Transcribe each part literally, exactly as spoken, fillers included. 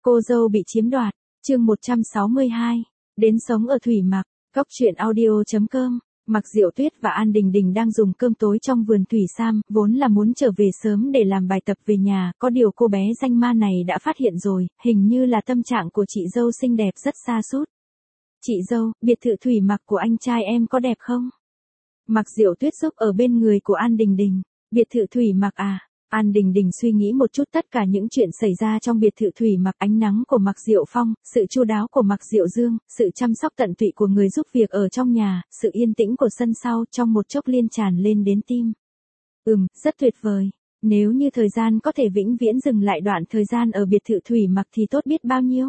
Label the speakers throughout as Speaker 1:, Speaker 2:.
Speaker 1: Cô dâu bị chiếm đoạt, chương một trăm sáu mươi hai, đến sống ở Thủy Mặc, Cóc truyện audio.com. Mặc Diệu Tuyết và An Đình Đình đang dùng cơm tối trong vườn Thủy Sam, vốn là muốn trở về sớm để làm bài tập về nhà, có điều cô bé danh ma này đã phát hiện rồi, hình như là tâm trạng của chị dâu xinh đẹp rất sa sút. Chị dâu, biệt thự Thủy Mặc của anh trai em có đẹp không? Mặc Diệu Tuyết giúp ở bên người của An Đình Đình. Biệt thự Thủy Mặc à? An Đình Đình suy nghĩ một chút tất cả những chuyện xảy ra trong biệt thự Thủy Mặc, ánh nắng của Mặc Diệu Phong, sự chu đáo của Mặc Diệu Dương, sự chăm sóc tận tụy của người giúp việc ở trong nhà, sự yên tĩnh của sân sau, trong một chốc liên tràn lên đến tim. Ừm, rất tuyệt vời. Nếu như thời gian có thể vĩnh viễn dừng lại đoạn thời gian ở biệt thự Thủy Mặc thì tốt biết bao nhiêu.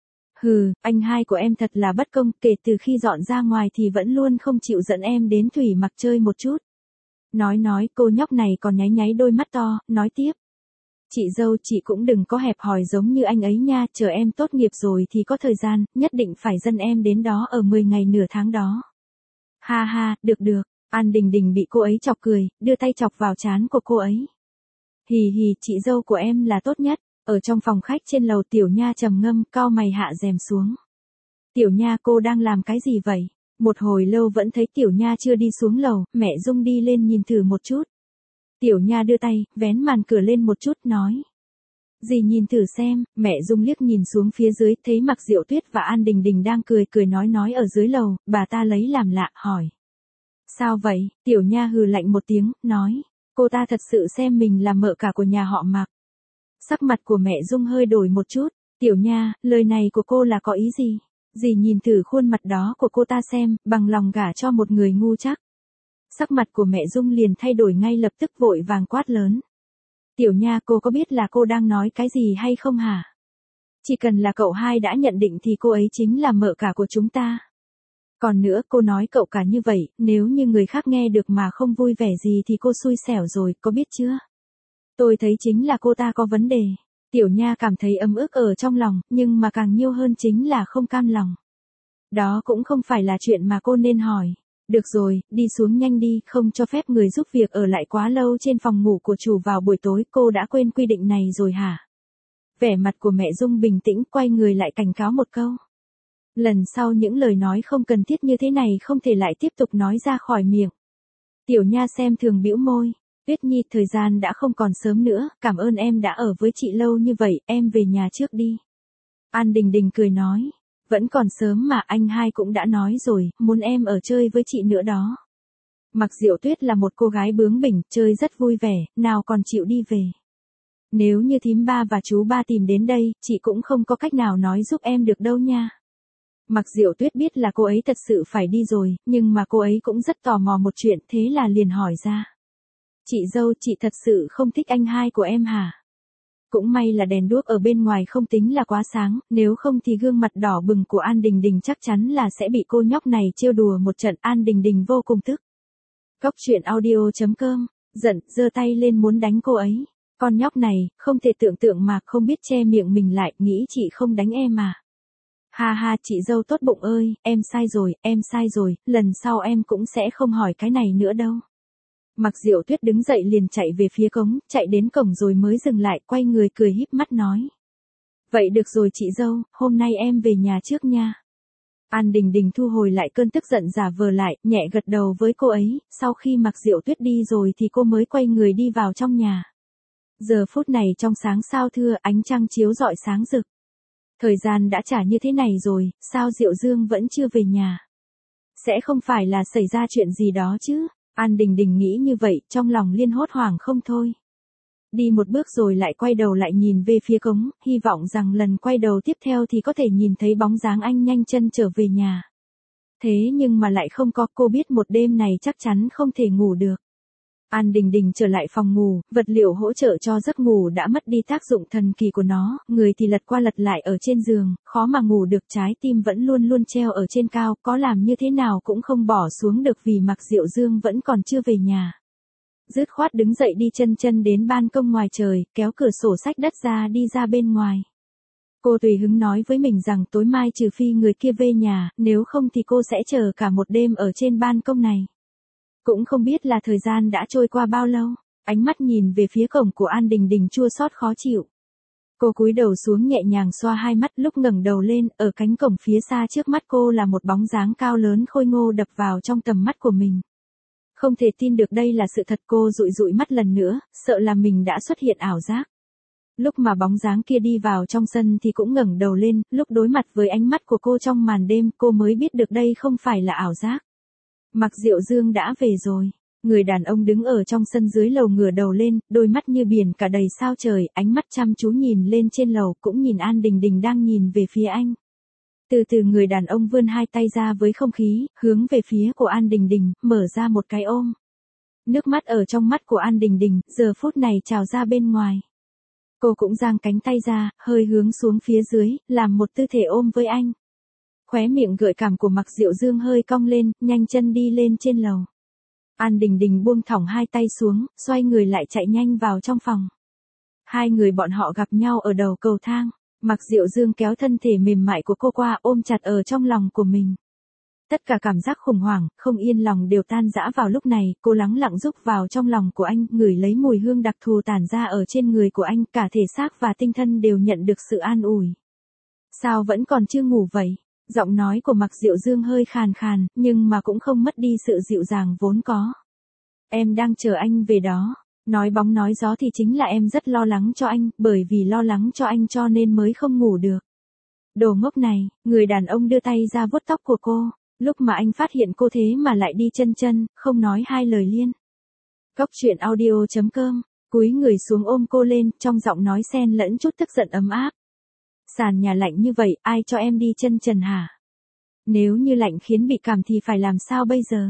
Speaker 1: Hừ, anh hai của em thật là bất công, kể từ khi dọn ra ngoài thì vẫn luôn không chịu dẫn em đến Thủy Mặc chơi một chút. Nói nói, cô nhóc này còn nháy nháy đôi mắt to, nói tiếp. Chị dâu, chị cũng đừng có hẹp hòi giống như anh ấy nha, chờ em tốt nghiệp rồi thì có thời gian, nhất định phải dẫn em đến đó ở mười ngày nửa tháng đó. Ha ha, được được. An Đình Đình bị cô ấy chọc cười, đưa tay chọc vào trán của cô ấy. Hì hì, chị dâu của em là tốt nhất. Ở trong phòng khách trên lầu, Tiểu Nha trầm ngâm, cau mày hạ rèm xuống. Tiểu Nha, cô đang làm cái gì vậy? Một hồi lâu vẫn thấy Tiểu Nha chưa đi xuống lầu, mẹ Dung đi lên nhìn thử một chút. Tiểu Nha đưa tay, vén màn cửa lên một chút, nói. Dì nhìn thử xem, mẹ Dung liếc nhìn xuống phía dưới, thấy Mặc Diệu Tuyết và An Đình Đình đang cười cười nói nói ở dưới lầu, bà ta lấy làm lạ, hỏi. Sao vậy? Tiểu Nha hừ lạnh một tiếng, nói. Cô ta thật sự xem mình là mợ cả của nhà họ Mặc. Sắc mặt của mẹ Dung hơi đổi một chút. Tiểu Nha, lời này của cô là có ý gì? Dì nhìn thử khuôn mặt đó của cô ta xem, bằng lòng gả cho một người ngu chắc. Sắc mặt của mẹ Dung liền thay đổi ngay lập tức, vội vàng quát lớn. Tiểu Nha, cô có biết là cô đang nói cái gì hay không hả? Chỉ cần là cậu hai đã nhận định thì cô ấy chính là mợ cả của chúng ta. Còn nữa, cô nói cậu cả như vậy, nếu như người khác nghe được mà không vui vẻ gì thì cô xui xẻo rồi, có biết chưa? Tôi thấy chính là cô ta có vấn đề. Tiểu Nha cảm thấy ấm ức ở trong lòng, nhưng mà càng nhiều hơn chính là không cam lòng. Đó cũng không phải là chuyện mà cô nên hỏi. Được rồi, đi xuống nhanh đi, không cho phép người giúp việc ở lại quá lâu trên phòng ngủ của chủ vào buổi tối, cô đã quên quy định này rồi hả? Vẻ mặt của mẹ Dung bình tĩnh, quay người lại cảnh cáo một câu. Lần sau những lời nói không cần thiết như thế này không thể lại tiếp tục nói ra khỏi miệng. Tiểu Nha xem thường bĩu môi. Tuyết Nhi, thời gian đã không còn sớm nữa, cảm ơn em đã ở với chị lâu như vậy, em về nhà trước đi. An Đình Đình cười nói, vẫn còn sớm mà, anh hai cũng đã nói rồi, muốn em ở chơi với chị nữa đó. Mặc Diệu Tuyết là một cô gái bướng bỉnh, chơi rất vui vẻ, nào còn chịu đi về. Nếu như thím ba và chú ba tìm đến đây, chị cũng không có cách nào nói giúp em được đâu nha. Mặc Diệu Tuyết biết là cô ấy thật sự phải đi rồi, nhưng mà cô ấy cũng rất tò mò một chuyện, thế là liền hỏi ra. Chị dâu, chị thật sự không thích anh hai của em hả? Cũng may là đèn đuốc ở bên ngoài không tính là quá sáng, nếu không thì gương mặt đỏ bừng của An Đình Đình chắc chắn là sẽ bị cô nhóc này trêu đùa một trận. An Đình Đình vô cùng tức. Cóc truyện audio.com, giận, giơ tay lên muốn đánh cô ấy. Con nhóc này, không thể tưởng tượng mà không biết che miệng mình lại, nghĩ chị không đánh em mà. Ha ha, chị dâu tốt bụng ơi, em sai rồi, em sai rồi, lần sau em cũng sẽ không hỏi cái này nữa đâu. Mặc Diệu Tuyết đứng dậy liền chạy về phía cống, chạy đến cổng rồi mới dừng lại, quay người cười híp mắt nói. Vậy được rồi chị dâu, hôm nay em về nhà trước nha. An Đình Đình thu hồi lại cơn tức giận giả vờ lại, nhẹ gật đầu với cô ấy, sau khi Mặc Diệu Tuyết đi rồi thì cô mới quay người đi vào trong nhà. Giờ phút này trong sáng sao thưa, ánh trăng chiếu rọi sáng rực. Thời gian đã trả như thế này rồi, sao Diệu Dương vẫn chưa về nhà? Sẽ không phải là xảy ra chuyện gì đó chứ? An Đình Đình nghĩ như vậy, trong lòng liên hốt hoảng không thôi. Đi một bước rồi lại quay đầu lại nhìn về phía cống, hy vọng rằng lần quay đầu tiếp theo thì có thể nhìn thấy bóng dáng anh nhanh chân trở về nhà. Thế nhưng mà lại không có, cô biết một đêm này chắc chắn không thể ngủ được. An Đình Đình trở lại phòng ngủ, vật liệu hỗ trợ cho giấc ngủ đã mất đi tác dụng thần kỳ của nó, người thì lật qua lật lại ở trên giường, khó mà ngủ được, trái tim vẫn luôn luôn treo ở trên cao, có làm như thế nào cũng không bỏ xuống được vì Mặc Diệu Dương vẫn còn chưa về nhà. Dứt khoát đứng dậy đi chân chân đến ban công ngoài trời, kéo cửa sổ sách đất ra đi ra bên ngoài. Cô tùy hứng nói với mình rằng tối mai trừ phi người kia về nhà, nếu không thì cô sẽ chờ cả một đêm ở trên ban công này. Cũng không biết là thời gian đã trôi qua bao lâu, ánh mắt nhìn về phía cổng của An Đình Đình chua xót khó chịu. Cô cúi đầu xuống nhẹ nhàng xoa hai mắt, lúc ngẩng đầu lên, ở cánh cổng phía xa trước mắt cô là một bóng dáng cao lớn khôi ngô đập vào trong tầm mắt của mình. Không thể tin được đây là sự thật, cô dụi dụi mắt lần nữa, sợ là mình đã xuất hiện ảo giác. Lúc mà bóng dáng kia đi vào trong sân thì cũng ngẩng đầu lên, lúc đối mặt với ánh mắt của cô trong màn đêm, cô mới biết được đây không phải là ảo giác. Mạc Diệu Dương đã về rồi. Người đàn ông đứng ở trong sân dưới lầu ngửa đầu lên, đôi mắt như biển cả đầy sao trời, ánh mắt chăm chú nhìn lên trên lầu, cũng nhìn An Đình Đình đang nhìn về phía anh. Từ từ người đàn ông vươn hai tay ra với không khí, hướng về phía của An Đình Đình, mở ra một cái ôm. Nước mắt ở trong mắt của An Đình Đình, giờ phút này trào ra bên ngoài. Cô cũng giang cánh tay ra, hơi hướng xuống phía dưới, làm một tư thể ôm với anh. Khóe miệng gợi cảm của Mạc Diệu Dương hơi cong lên, nhanh chân đi lên trên lầu. An Đình Đình buông thõng hai tay xuống, xoay người lại chạy nhanh vào trong phòng. Hai người bọn họ gặp nhau ở đầu cầu thang. Mạc Diệu Dương kéo thân thể mềm mại của cô qua, ôm chặt ở trong lòng của mình. Tất cả cảm giác khủng hoảng, không yên lòng đều tan rã vào lúc này, cô lắng lặng rúc vào trong lòng của anh, ngửi lấy mùi hương đặc thù tản ra ở trên người của anh, cả thể xác và tinh thần đều nhận được sự an ủi. Sao vẫn còn chưa ngủ vậy? Giọng nói của Mạc Diệu Dương hơi khàn khàn, nhưng mà cũng không mất đi sự dịu dàng vốn có. Em đang chờ anh về đó. Nói bóng nói gió thì chính là em rất lo lắng cho anh, bởi vì lo lắng cho anh cho nên mới không ngủ được. Đồ ngốc này, người đàn ông đưa tay ra vuốt tóc của cô, lúc mà anh phát hiện cô thế mà lại đi chân chân, không nói hai lời liên. Góc truyện audio chấm com, cúi người xuống ôm cô lên, trong giọng nói xen lẫn chút tức giận ấm áp. Sàn nhà lạnh như vậy, ai cho em đi chân trần hả? Nếu như lạnh khiến bị cảm thì phải làm sao bây giờ?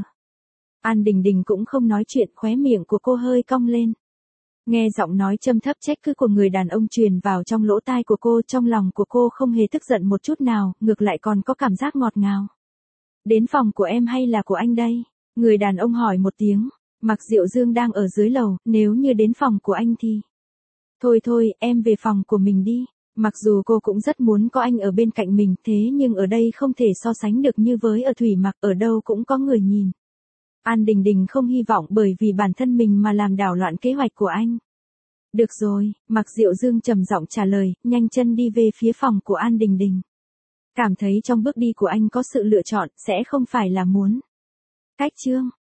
Speaker 1: An Đình Đình cũng không nói chuyện, khóe miệng của cô hơi cong lên. Nghe giọng nói châm thấp trách cứ của người đàn ông truyền vào trong lỗ tai của cô, trong lòng của cô không hề tức giận một chút nào, ngược lại còn có cảm giác ngọt ngào. Đến phòng của em hay là của anh đây? Người đàn ông hỏi một tiếng. Mạc Diệu Dương đang ở dưới lầu, nếu như đến phòng của anh thì... Thôi thôi, em về phòng của mình đi. Mặc dù cô cũng rất muốn có anh ở bên cạnh mình, thế nhưng ở đây không thể so sánh được như với ở Thủy Mặc, ở đâu cũng có người nhìn. An Đình Đình không hy vọng bởi vì bản thân mình mà làm đảo loạn kế hoạch của anh. Được rồi, Mạc Diệu Dương trầm giọng trả lời, nhanh chân đi về phía phòng của An Đình Đình. Cảm thấy trong bước đi của anh có sự lựa chọn, sẽ không phải là muốn. Cách chương